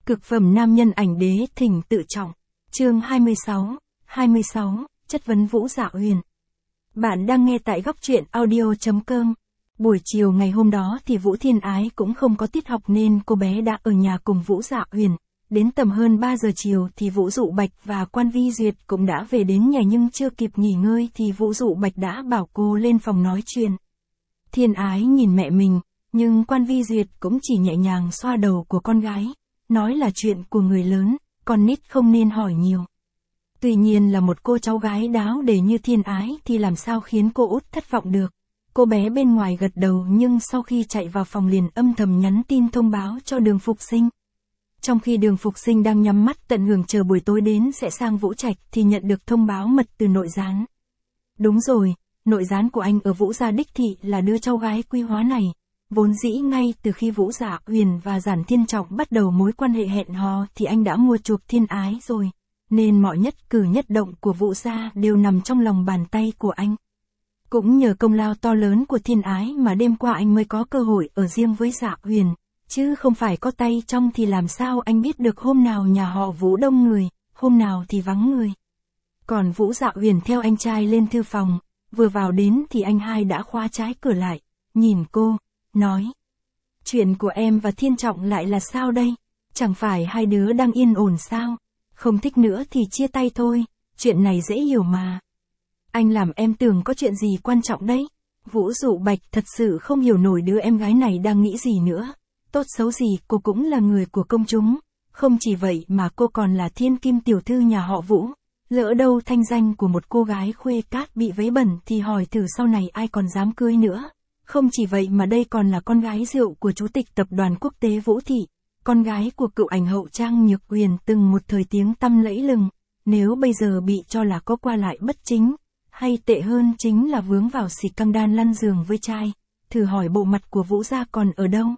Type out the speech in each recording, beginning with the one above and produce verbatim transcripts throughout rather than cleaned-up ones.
Cực phẩm nam nhân ảnh đế thỉnh tự trọng. Chương hai mươi sáu, hai mươi sáu, chất vấn Vũ Dạ Huyền. Bạn đang nghe tại góc truyện audio chấm com. Buổi chiều ngày hôm đó thì Vũ Thiên Ái cũng không có tiết học nên cô bé đã ở nhà cùng Vũ Dạ Huyền. Đến tầm hơn ba giờ chiều thì Vũ Dụ Bạch và Quan Vi Duyệt cũng đã về đến nhà, nhưng chưa kịp nghỉ ngơi thì Vũ Dụ Bạch đã bảo cô lên phòng nói chuyện. Thiên Ái nhìn mẹ mình, nhưng Quan Vi Duyệt cũng chỉ nhẹ nhàng xoa đầu của con gái, nói là chuyện của người lớn, con nít không nên hỏi nhiều. Tuy nhiên là một cô cháu gái đáo để như Thiên Ái thì làm sao khiến cô út thất vọng được. Cô bé bên ngoài gật đầu, nhưng sau khi chạy vào phòng liền âm thầm nhắn tin thông báo cho Đường Phục Sinh. Trong khi Đường Phục Sinh đang nhắm mắt tận hưởng chờ buổi tối đến sẽ sang Vũ Trạch thì nhận được thông báo mật từ nội gián. Đúng rồi, nội gián của anh ở Vũ Gia đích thị là đứa cháu gái quý hóa này. Vốn dĩ ngay từ khi Vũ Dạ Huyền và Giản Thiên Trọng bắt đầu mối quan hệ hẹn hò thì anh đã mua chuộc Thiên Ái rồi, nên mọi nhất cử nhất động của Vũ Gia đều nằm trong lòng bàn tay của anh. Cũng nhờ công lao to lớn của Thiên Ái mà đêm qua anh mới có cơ hội ở riêng với Dạ Huyền, chứ không phải có tay trong thì làm sao anh biết được hôm nào nhà họ Vũ đông người, hôm nào thì vắng người. Còn Vũ Dạ Huyền theo anh trai lên thư phòng, vừa vào đến thì anh hai đã khóa trái cửa lại, nhìn cô, nói: chuyện của em và Thiên Trọng lại là sao đây? Chẳng phải hai đứa đang yên ổn sao? Không thích nữa thì chia tay thôi, chuyện này dễ hiểu mà. Anh làm em tưởng có chuyện gì quan trọng đấy. Vũ Dụ Bạch thật sự không hiểu nổi đứa em gái này đang nghĩ gì nữa. Tốt xấu gì cô cũng là người của công chúng. Không chỉ vậy mà cô còn là thiên kim tiểu thư nhà họ Vũ. Lỡ đâu thanh danh của một cô gái khuê cát bị vấy bẩn thì hỏi thử sau này ai còn dám cưới nữa. Không chỉ vậy mà đây còn là con gái rượu của chủ tịch tập đoàn quốc tế Vũ Thị, con gái của cựu ảnh hậu Trang Nhược Huyền từng một thời tiếng tăm lẫy lừng. Nếu bây giờ bị cho là có qua lại bất chính, hay tệ hơn chính là vướng vào xì căng đan lăn giường với trai, thử hỏi bộ mặt của Vũ Gia còn ở đâu?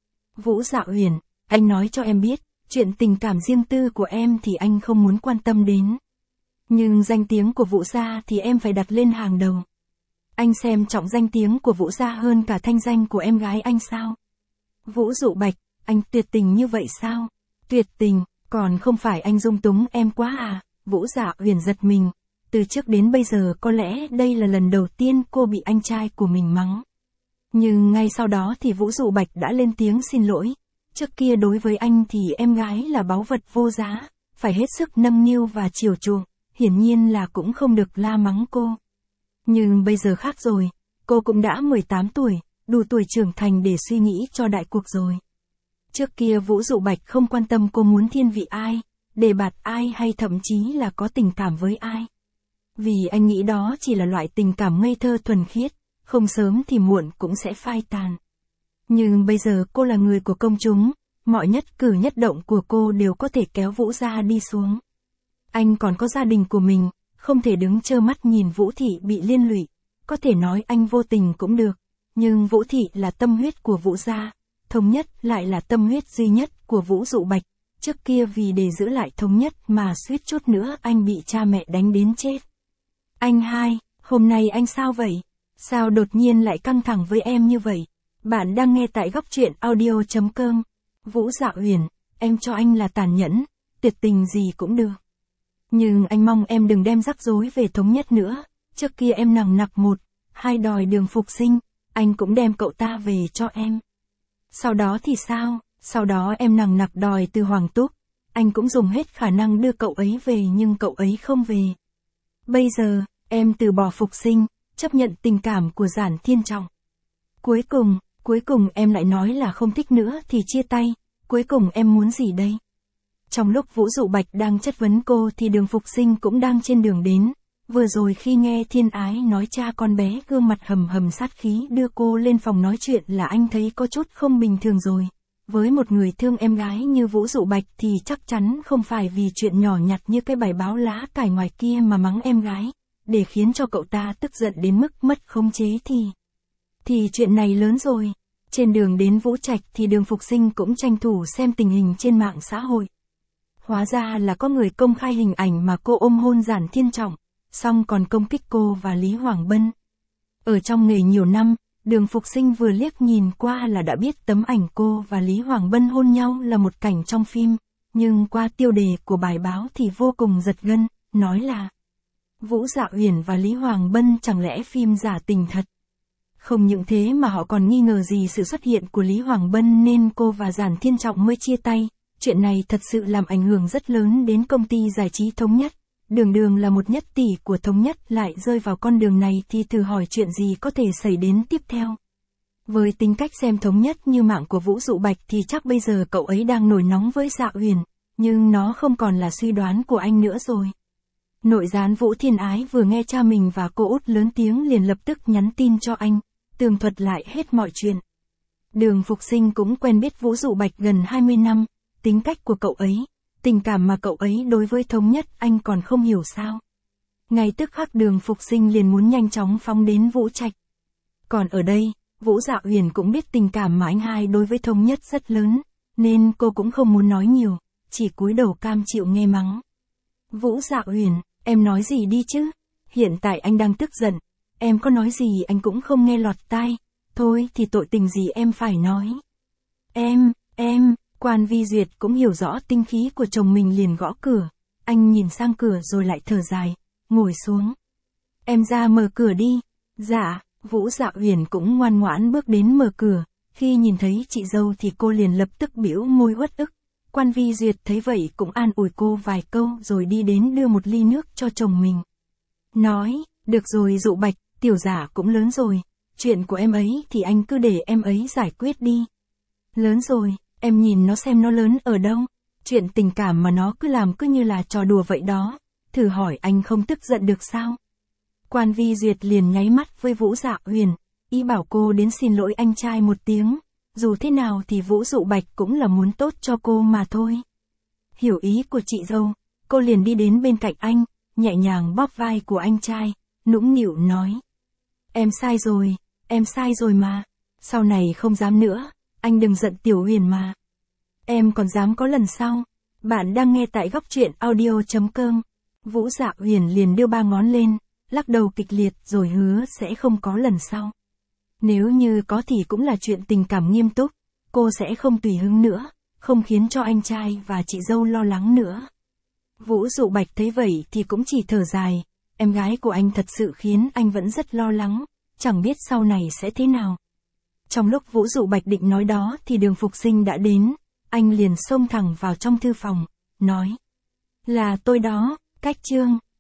Vũ Dạ Huyền, anh nói cho em biết, chuyện tình cảm riêng tư của em thì anh không muốn quan tâm đến. Nhưng danh tiếng của Vũ Gia thì em phải đặt lên hàng đầu. Anh xem trọng danh tiếng của Vũ Gia hơn cả thanh danh của em gái anh sao? Vũ Dụ Bạch, anh tuyệt tình như vậy sao? Tuyệt tình, còn không phải anh dung túng em quá à? Vũ Dạ Huyền giật mình. Từ trước đến bây giờ có lẽ đây là lần đầu tiên cô bị anh trai của mình mắng. Nhưng ngay sau đó thì Vũ Dụ Bạch đã lên tiếng xin lỗi. Trước kia đối với anh thì em gái là báu vật vô giá, phải hết sức nâng niu và chiều chuộng, hiển nhiên là cũng không được la mắng cô. Nhưng bây giờ khác rồi, cô cũng đã mười tám tuổi, đủ tuổi trưởng thành để suy nghĩ cho đại cuộc rồi. Trước kia Vũ Dụ Bạch không quan tâm cô muốn thiên vị ai, đề bạt ai hay thậm chí là có tình cảm với ai. Vì anh nghĩ đó chỉ là loại tình cảm ngây thơ thuần khiết, không sớm thì muộn cũng sẽ phai tàn. Nhưng bây giờ cô là người của công chúng, mọi nhất cử nhất động của cô đều có thể kéo Vũ Gia đi xuống. Anh còn có gia đình của mình, không thể đứng trơ mắt nhìn Vũ Thị bị liên lụy. Có thể nói anh vô tình cũng được, nhưng Vũ Thị là tâm huyết của Vũ Gia, thống nhất lại là tâm huyết duy nhất của Vũ Dụ Bạch. Trước kia vì để giữ lại thống nhất mà suýt chút nữa anh bị cha mẹ đánh đến chết. Anh hai, hôm nay anh sao vậy? Sao đột nhiên lại căng thẳng với em như vậy? Bạn đang nghe tại góc truyện audio chấm com. Vũ Dạ Huyền, em cho anh là tàn nhẫn, tuyệt tình gì cũng được. Nhưng anh mong em đừng đem rắc rối về thống nhất nữa. Trước kia em nằng nặc một, hai đòi Đường Phục Sinh, anh cũng đem cậu ta về cho em. Sau đó thì sao? Sau đó em nằng nặc đòi từ Hoàng Túc, anh cũng dùng hết khả năng đưa cậu ấy về nhưng cậu ấy không về. Bây giờ, em từ bỏ Phục Sinh, chấp nhận tình cảm của Giản Thiên Trọng. Cuối cùng, cuối cùng em lại nói là không thích nữa thì chia tay, cuối cùng em muốn gì đây? Trong lúc Vũ Dụ Bạch đang chất vấn cô thì Đường Phục Sinh cũng đang trên đường đến. Vừa rồi khi nghe Thiên Ái nói cha con bé gương mặt hầm hầm sát khí đưa cô lên phòng nói chuyện là anh thấy có chút không bình thường rồi. Với một người thương em gái như Vũ Dụ Bạch thì chắc chắn không phải vì chuyện nhỏ nhặt như cái bài báo lá cải ngoài kia mà mắng em gái, để khiến cho cậu ta tức giận đến mức mất khống chế thì... Thì chuyện này lớn rồi. Trên đường đến Vũ Trạch thì Đường Phục Sinh cũng tranh thủ xem tình hình trên mạng xã hội. Hóa ra là có người công khai hình ảnh mà cô ôm hôn Giản Thiên Trọng, xong còn công kích cô và Lý Hoàng Bân. Ở trong nghề nhiều năm, Đường Phục Sinh vừa liếc nhìn qua là đã biết tấm ảnh cô và Lý Hoàng Bân hôn nhau là một cảnh trong phim, nhưng qua tiêu đề của bài báo thì vô cùng giật gân, nói là Vũ Dạ Uyển và Lý Hoàng Bân chẳng lẽ phim giả tình thật. Không những thế mà họ còn nghi ngờ gì sự xuất hiện của Lý Hoàng Bân nên cô và Giản Thiên Trọng mới chia tay. Chuyện này thật sự làm ảnh hưởng rất lớn đến công ty giải trí Thống Nhất. Đường đường là một nhất tỷ của Thống Nhất lại rơi vào con đường này thì thử hỏi chuyện gì có thể xảy đến tiếp theo. Với tính cách xem Thống Nhất như mạng của Vũ Dụ Bạch thì chắc bây giờ cậu ấy đang nổi nóng với Dạ Uyển, nhưng nó không còn là suy đoán của anh nữa rồi. Nội gián Vũ Thiên Ái vừa nghe cha mình và cô út lớn tiếng liền lập tức nhắn tin cho anh, tường thuật lại hết mọi chuyện. Đường Phục Sinh cũng quen biết Vũ Dụ Bạch gần hai mươi năm, tính cách của cậu ấy, tình cảm mà cậu ấy đối với Thống Nhất anh còn không hiểu sao. Ngay tức khắc Đường Phục Sinh liền muốn nhanh chóng phóng đến Vũ Trạch. Còn ở đây, Vũ Dạ Uyển cũng biết tình cảm mà anh hai đối với Thống Nhất rất lớn, nên cô cũng không muốn nói nhiều, chỉ cúi đầu cam chịu nghe mắng. Vũ Dạ Uyển, em nói gì đi chứ? Hiện tại anh đang tức giận, em có nói gì anh cũng không nghe lọt tai, thôi thì tội tình gì em phải nói. Em, em, Quan Vi Duyệt cũng hiểu rõ tinh khí của chồng mình liền gõ cửa, anh nhìn sang cửa rồi lại thở dài, ngồi xuống. Em ra mở cửa đi. Dạ. Vũ Dạ Uyển cũng ngoan ngoãn bước đến mở cửa, khi nhìn thấy chị dâu thì cô liền lập tức bĩu môi uất ức. Quan Vi Duyệt thấy vậy cũng an ủi cô vài câu rồi đi đến đưa một ly nước cho chồng mình. Nói, được rồi Dụ Bạch, tiểu giả cũng lớn rồi, chuyện của em ấy thì anh cứ để em ấy giải quyết đi. Lớn rồi, em nhìn nó xem nó lớn ở đâu, chuyện tình cảm mà nó cứ làm cứ như là trò đùa vậy đó, thử hỏi anh không tức giận được sao? Quan Vi Duyệt liền nháy mắt với Vũ Dạ Uyển, ý bảo cô đến xin lỗi anh trai một tiếng, dù thế nào thì Vũ Dụ Bạch cũng là muốn tốt cho cô mà thôi. Hiểu ý của chị dâu, cô liền đi đến bên cạnh anh, nhẹ nhàng bóp vai của anh trai, nũng nịu nói. Em sai rồi, em sai rồi mà, sau này không dám nữa, anh đừng giận Tiểu Uyển mà. Em còn dám có lần sau. Bạn đang nghe tại góc truyện audio chấm com. Vũ Dạ Uyển liền đưa ba ngón lên, lắc đầu kịch liệt rồi hứa sẽ không có lần sau. Nếu như có thì cũng là chuyện tình cảm nghiêm túc, cô sẽ không tùy hứng nữa, không khiến cho anh trai và chị dâu lo lắng nữa. Vũ Dụ Bạch thấy vậy thì cũng chỉ thở dài, em gái của anh thật sự khiến anh vẫn rất lo lắng, chẳng biết sau này sẽ thế nào. Trong lúc Vũ Dụ Bạch định nói đó thì Đường Phục Sinh đã đến, anh liền xông thẳng vào trong thư phòng, nói. Là tôi đó, Cách Trương.